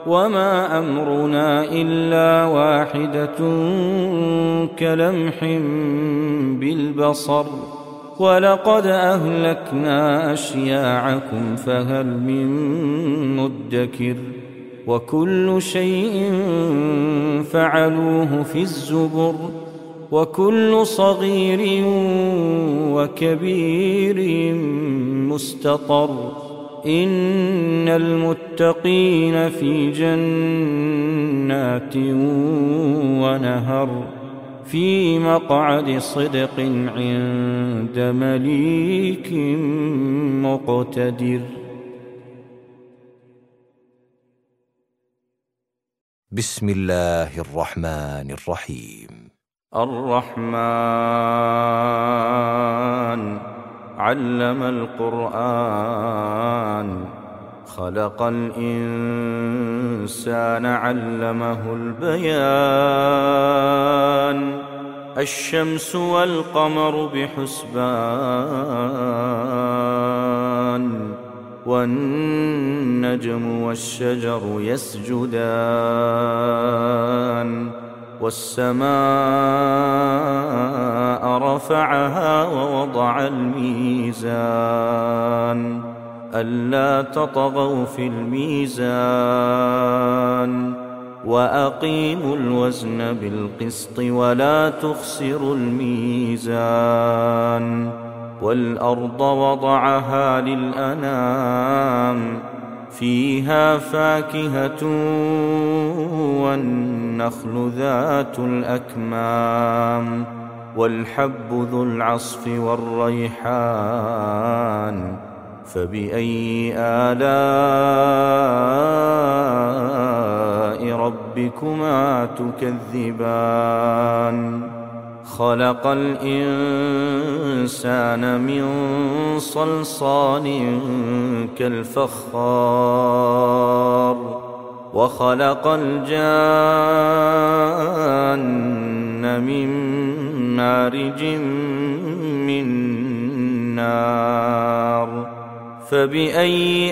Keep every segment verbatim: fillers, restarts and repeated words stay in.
وما أمرنا إلا واحدة كلمح بالبصر ولقد أهلكنا أشياعكم فهل من مدكر وكل شيء فعلوه في الزبر وكل صغير وكبير مستطر إن المتقين في جنات ونهر في مقعد صدق عند مليك مقتدر. بسم الله الرحمن الرحيم. الرحمن علم القرآن خلق الإنسان علمه البيان الشمس والقمر بحسبان والنجم والشجر يسجدان والسماء رفعها ووضع الميزان ألا تطغوا في الميزان وأقيموا الوزن بالقسط ولا تخسروا الميزان والأرض وضعها للأنام فيها فاكهة والنخل ذات الأكمام والحب ذو العصف والريحان فبأي آلاء ربكما تكذبان خلق الإنسان من صلصال كالفخار وخلق الجان من مارج من نار فبأي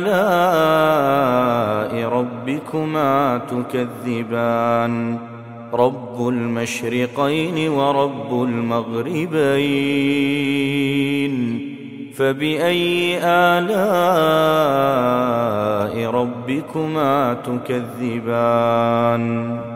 آلاء ربكما تكذبان رب المشرقين ورب المغربين فبأي آلاء ربكما تكذبان